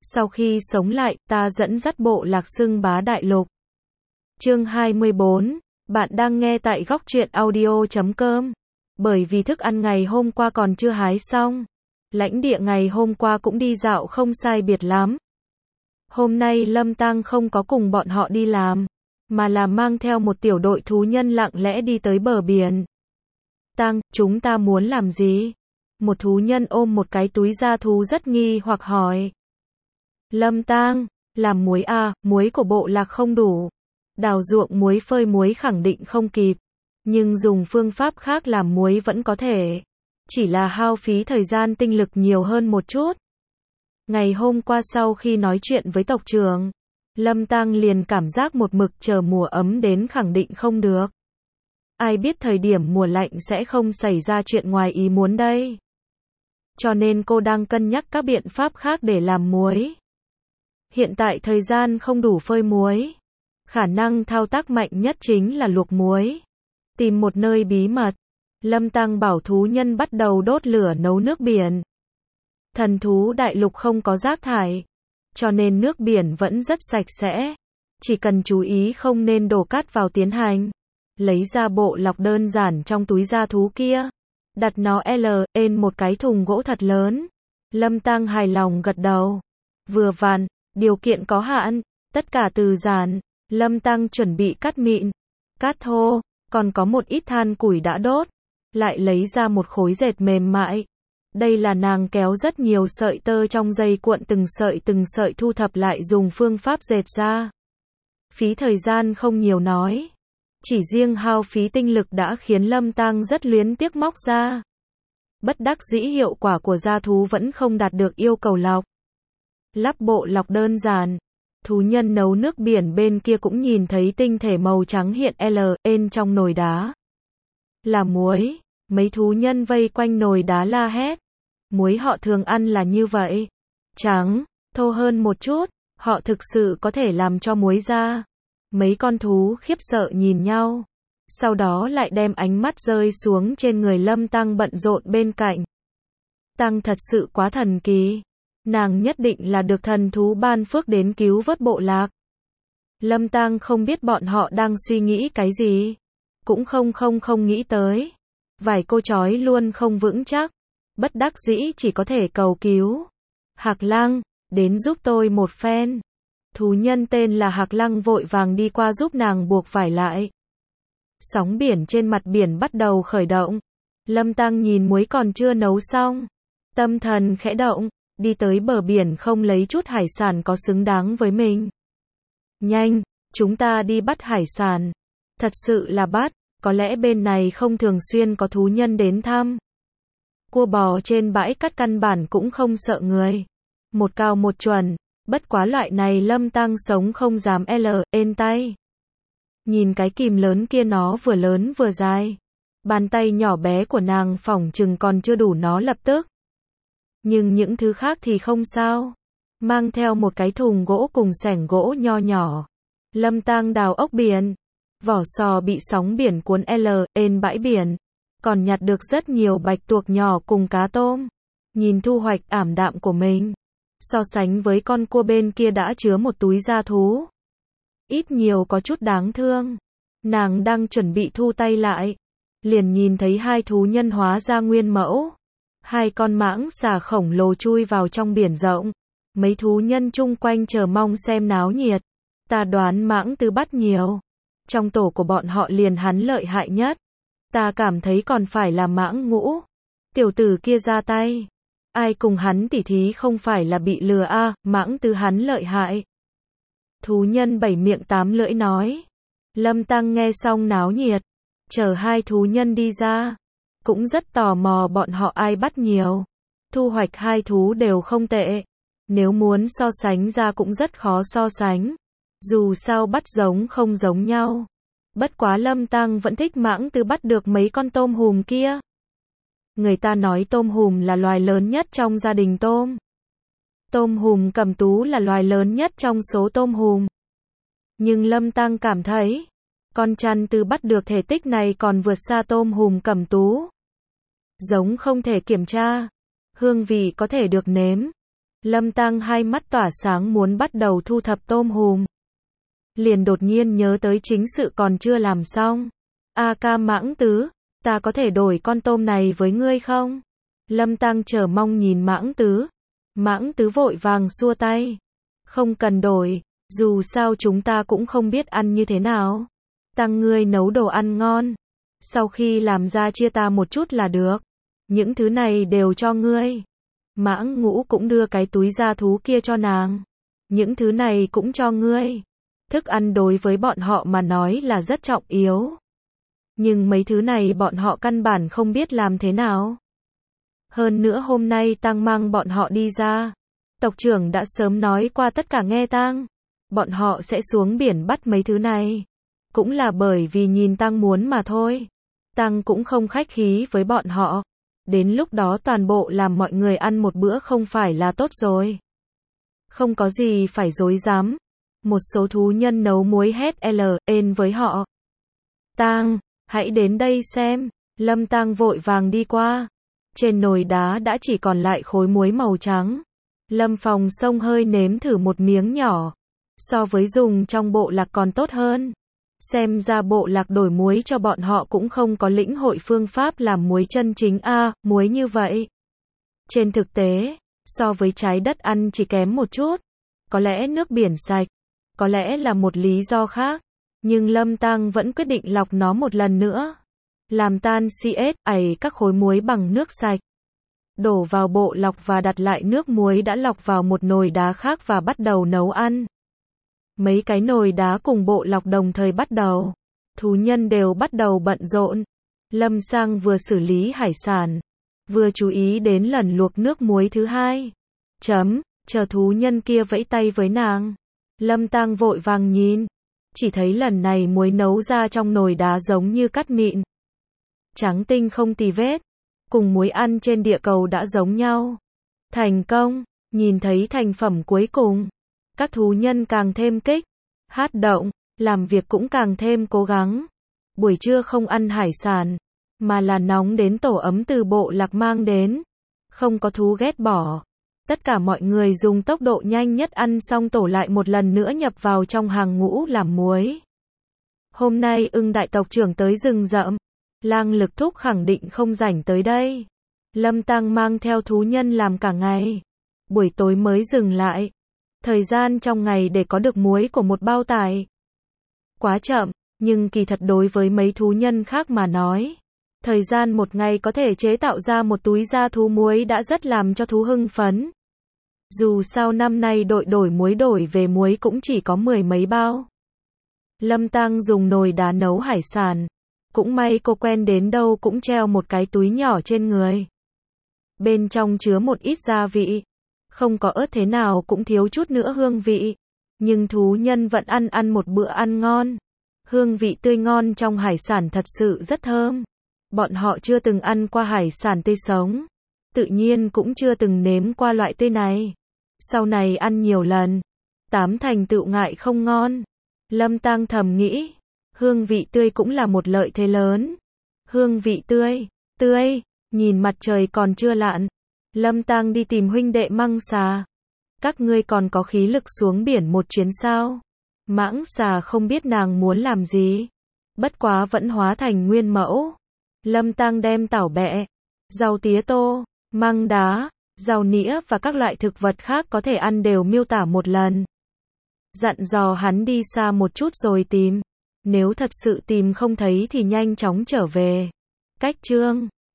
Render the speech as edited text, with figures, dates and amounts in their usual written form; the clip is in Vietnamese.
Sau khi sống lại, ta dẫn dắt bộ lạc xưng bá đại lục. Chương 24, bạn đang nghe tại góc truyện audio.com. Bởi vì thức ăn ngày hôm qua còn chưa hái xong. Lãnh địa ngày hôm qua cũng đi dạo không sai biệt lắm. Hôm nay Lâm Tăng không có cùng bọn họ đi làm, mà là mang theo một tiểu đội thú nhân lặng lẽ đi tới bờ biển. Tăng, chúng ta muốn làm gì? Một thú nhân ôm một cái túi da thú rất nghi hoặc hỏi. Lâm Tăng, làm muối à, muối của bộ lạc không đủ. Đào ruộng muối phơi muối khẳng định không kịp. Nhưng dùng phương pháp khác làm muối vẫn có thể. Chỉ là hao phí thời gian tinh lực nhiều hơn một chút. Ngày hôm qua sau khi nói chuyện với tộc trưởng, Lâm Tăng liền cảm giác một mực chờ mùa ấm đến khẳng định không được. Ai biết thời điểm mùa lạnh sẽ không xảy ra chuyện ngoài ý muốn đây. Cho nên cô đang cân nhắc các biện pháp khác để làm muối. Hiện tại thời gian không đủ phơi muối. Khả năng thao tác mạnh nhất chính là luộc muối. Tìm một nơi bí mật, Lâm Tăng bảo thú nhân bắt đầu đốt lửa nấu nước biển. Thần thú đại lục không có rác thải, cho nên nước biển vẫn rất sạch sẽ. Chỉ cần chú ý không nên đổ cát vào tiến hành. Lấy ra bộ lọc đơn giản trong túi da thú kia. Đặt nó lên một cái thùng gỗ thật lớn. Lâm Tăng hài lòng gật đầu. Vừa vặn, điều kiện có hạn, tất cả từ giản. Lâm Tăng chuẩn bị cát mịn, cát thô, còn có một ít than củi đã đốt. Lại lấy ra một khối dệt mềm mại. Đây là nàng kéo rất nhiều sợi tơ trong dây cuộn từng sợi thu thập lại dùng phương pháp dệt ra. Phí thời gian không nhiều nói. Chỉ riêng hao phí tinh lực đã khiến Lâm Tăng rất luyến tiếc móc ra. Bất đắc dĩ hiệu quả của da thú vẫn không đạt được yêu cầu lọc. Lắp bộ lọc đơn giản. Thú nhân nấu nước biển bên kia cũng nhìn thấy tinh thể màu trắng hiện lên trong nồi đá. Là muối. Mấy thú nhân vây quanh nồi đá la hét. Muối họ thường ăn là như vậy. Trắng, thô hơn một chút. Họ thực sự có thể làm cho muối ra. Mấy con thú khiếp sợ nhìn nhau. Sau đó lại đem ánh mắt rơi xuống trên người Lâm Tăng bận rộn bên cạnh. Tăng thật sự quá thần kỳ. Nàng nhất định là được thần thú ban phước đến cứu vớt bộ lạc. Lâm Tăng không biết bọn họ đang suy nghĩ cái gì. Cũng không nghĩ tới. Vài cô chói luôn không vững chắc. Bất đắc dĩ chỉ có thể cầu cứu. Hạc Lăng, đến giúp tôi một phen. Thú nhân tên là Hạc Lăng vội vàng đi qua giúp nàng buộc vải lại. Sóng biển trên mặt biển bắt đầu khởi động. Lâm Tăng nhìn muối còn chưa nấu xong. Tâm thần khẽ động. Đi tới bờ biển không lấy chút hải sản có xứng đáng với mình. Nhanh, chúng ta đi bắt hải sản. Thật sự là bắt, có lẽ bên này không thường xuyên có thú nhân đến thăm. Cua bò trên bãi cát căn bản cũng không sợ người. Một cao một chuẩn, bất quá loại này Lâm Tăng sống không dám lên tay. Nhìn cái kìm lớn kia nó vừa lớn vừa dài. Bàn tay nhỏ bé của nàng phỏng chừng còn chưa đủ nó lập tức. Nhưng những thứ khác thì không sao. Mang theo một cái thùng gỗ cùng xẻng gỗ nho nhỏ. Lâm Tăng đào ốc biển. Vỏ sò bị sóng biển cuốn lên bãi biển. Còn nhặt được rất nhiều bạch tuộc nhỏ cùng cá tôm. Nhìn thu hoạch ảm đạm của mình. So sánh với con cua bên kia đã chứa một túi da thú. Ít nhiều có chút đáng thương. Nàng đang chuẩn bị thu tay lại. Liền nhìn thấy hai thú nhân hóa ra nguyên mẫu. Hai con mãng xà khổng lồ chui vào trong biển rộng. Mấy thú nhân chung quanh chờ mong xem náo nhiệt. Ta đoán mãng tứ bắt nhiều. Trong tổ của bọn họ liền hắn lợi hại nhất. Ta cảm thấy còn phải là mãng ngũ. Tiểu tử kia ra tay. Ai cùng hắn tỉ thí không phải là bị lừa à, mãng tứ hắn lợi hại. Thú nhân bảy miệng tám lưỡi nói. Lâm Tăng nghe xong náo nhiệt. Chờ hai thú nhân đi ra. Cũng rất tò mò bọn họ ai bắt nhiều. Thu hoạch hai thú đều không tệ. Nếu muốn so sánh ra cũng rất khó so sánh. Dù sao bắt giống không giống nhau. Bất quá Lâm Tăng vẫn thích mãng tứ bắt được mấy con tôm hùm kia. Người ta nói tôm hùm là loài lớn nhất trong gia đình tôm. Tôm hùm cầm tú là loài lớn nhất trong số tôm hùm. Nhưng Lâm Tăng cảm thấy, con chăn tứ bắt được thể tích này còn vượt xa tôm hùm cầm tú. Giống không thể kiểm tra, hương vị có thể được nếm. Lâm Tăng hai mắt tỏa sáng muốn bắt đầu thu thập tôm hùm. Liền đột nhiên nhớ tới chính sự còn chưa làm xong. A ca Mãng Tứ, ta có thể đổi con tôm này với ngươi không? Lâm Tăng chờ mong nhìn Mãng Tứ. Mãng Tứ vội vàng xua tay. Không cần đổi, dù sao chúng ta cũng không biết ăn như thế nào. Tăng ngươi nấu đồ ăn ngon. Sau khi làm ra chia ta một chút là được. Những thứ này đều cho ngươi. Mãng Ngũ cũng đưa cái túi da thú kia cho nàng. Những thứ này cũng cho ngươi. Thức ăn đối với bọn họ mà nói là rất trọng yếu. Nhưng mấy thứ này bọn họ căn bản không biết làm thế nào. Hơn nữa hôm nay Tăng mang bọn họ đi ra. Tộc trưởng đã sớm nói qua tất cả nghe Tăng. Bọn họ sẽ xuống biển bắt mấy thứ này. Cũng là bởi vì nhìn Tăng muốn mà thôi. Tăng cũng không khách khí với bọn họ. Đến lúc đó toàn bộ làm mọi người ăn một bữa không phải là tốt rồi. Không có gì phải dối dám. Một số thú nhân nấu muối hét lên với họ. Tăng, hãy đến đây xem. Lâm Tăng vội vàng đi qua. Trên nồi đá đã chỉ còn lại khối muối màu trắng. Lâm Phong xông hơi nếm thử một miếng nhỏ. So với dùng trong bộ lạc còn tốt hơn. Xem ra bộ lạc đổi muối cho bọn họ cũng không có lĩnh hội phương pháp làm muối chân chính muối như vậy. Trên thực tế, so với trái đất ăn chỉ kém một chút. Có lẽ nước biển sạch, có lẽ là một lý do khác. Nhưng Lâm Tăng vẫn quyết định lọc nó một lần nữa. Làm tan các khối muối bằng nước sạch. Đổ vào bộ lọc và đặt lại nước muối đã lọc vào một nồi đá khác và bắt đầu nấu ăn. Mấy cái nồi đá cùng bộ lọc đồng thời bắt đầu. Thú nhân đều bắt đầu bận rộn. Lâm Sang vừa xử lý hải sản, vừa chú ý đến lần luộc nước muối thứ hai. Chờ thú nhân kia vẫy tay với nàng. Lâm Tăng vội vàng nhìn. Chỉ thấy lần này muối nấu ra trong nồi đá giống như cát mịn. Trắng tinh không tì vết. Cùng muối ăn trên địa cầu đã giống nhau. Thành công, nhìn thấy thành phẩm cuối cùng. Các thú nhân càng thêm hát động, làm việc cũng càng thêm cố gắng. Buổi trưa không ăn hải sản, mà là nóng đến tổ ấm từ bộ lạc mang đến. Không có thú ghét bỏ. Tất cả mọi người dùng tốc độ nhanh nhất ăn xong tổ lại một lần nữa nhập vào trong hàng ngũ làm muối. Hôm nay Ưng đại tộc trưởng tới rừng rậm. Lang Lực Thúc khẳng định không rảnh tới đây. Lâm Tăng mang theo thú nhân làm cả ngày. Buổi tối mới dừng lại. Thời gian trong ngày để có được muối của một bao tải. Quá chậm, nhưng kỳ thật đối với mấy thú nhân khác mà nói. Thời gian một ngày có thể chế tạo ra một túi da thú muối đã rất làm cho thú hưng phấn. Dù sao năm nay đội đổi muối đổi về muối cũng chỉ có 10 mấy bao. Lâm Tăng dùng nồi đá nấu hải sản. Cũng may cô quen đến đâu cũng treo một cái túi nhỏ trên người. Bên trong chứa một ít gia vị. Không có ớt thế nào cũng thiếu chút nữa hương vị. Nhưng thú nhân vẫn ăn một bữa ăn ngon. Hương vị tươi ngon trong hải sản thật sự rất thơm. Bọn họ chưa từng ăn qua hải sản tươi sống. Tự nhiên cũng chưa từng nếm qua loại tươi này. Sau này ăn nhiều lần. Tám thành tựu ngại không ngon. Lâm Tăng thầm nghĩ. Hương vị tươi cũng là một lợi thế lớn. Hương vị tươi, nhìn mặt trời còn chưa lặn. Lâm Tăng đi tìm huynh đệ Măng Xà. Các ngươi còn có khí lực xuống biển một chuyến sao? Mãng Xà không biết nàng muốn làm gì. Bất quá vẫn hóa thành nguyên mẫu. Lâm Tăng đem tảo bẹ, rau tía tô, măng đá, rau nĩa và các loại thực vật khác có thể ăn đều miêu tả một lần. Dặn dò hắn đi xa một chút rồi tìm. Nếu thật sự tìm không thấy thì nhanh chóng trở về. Cách chương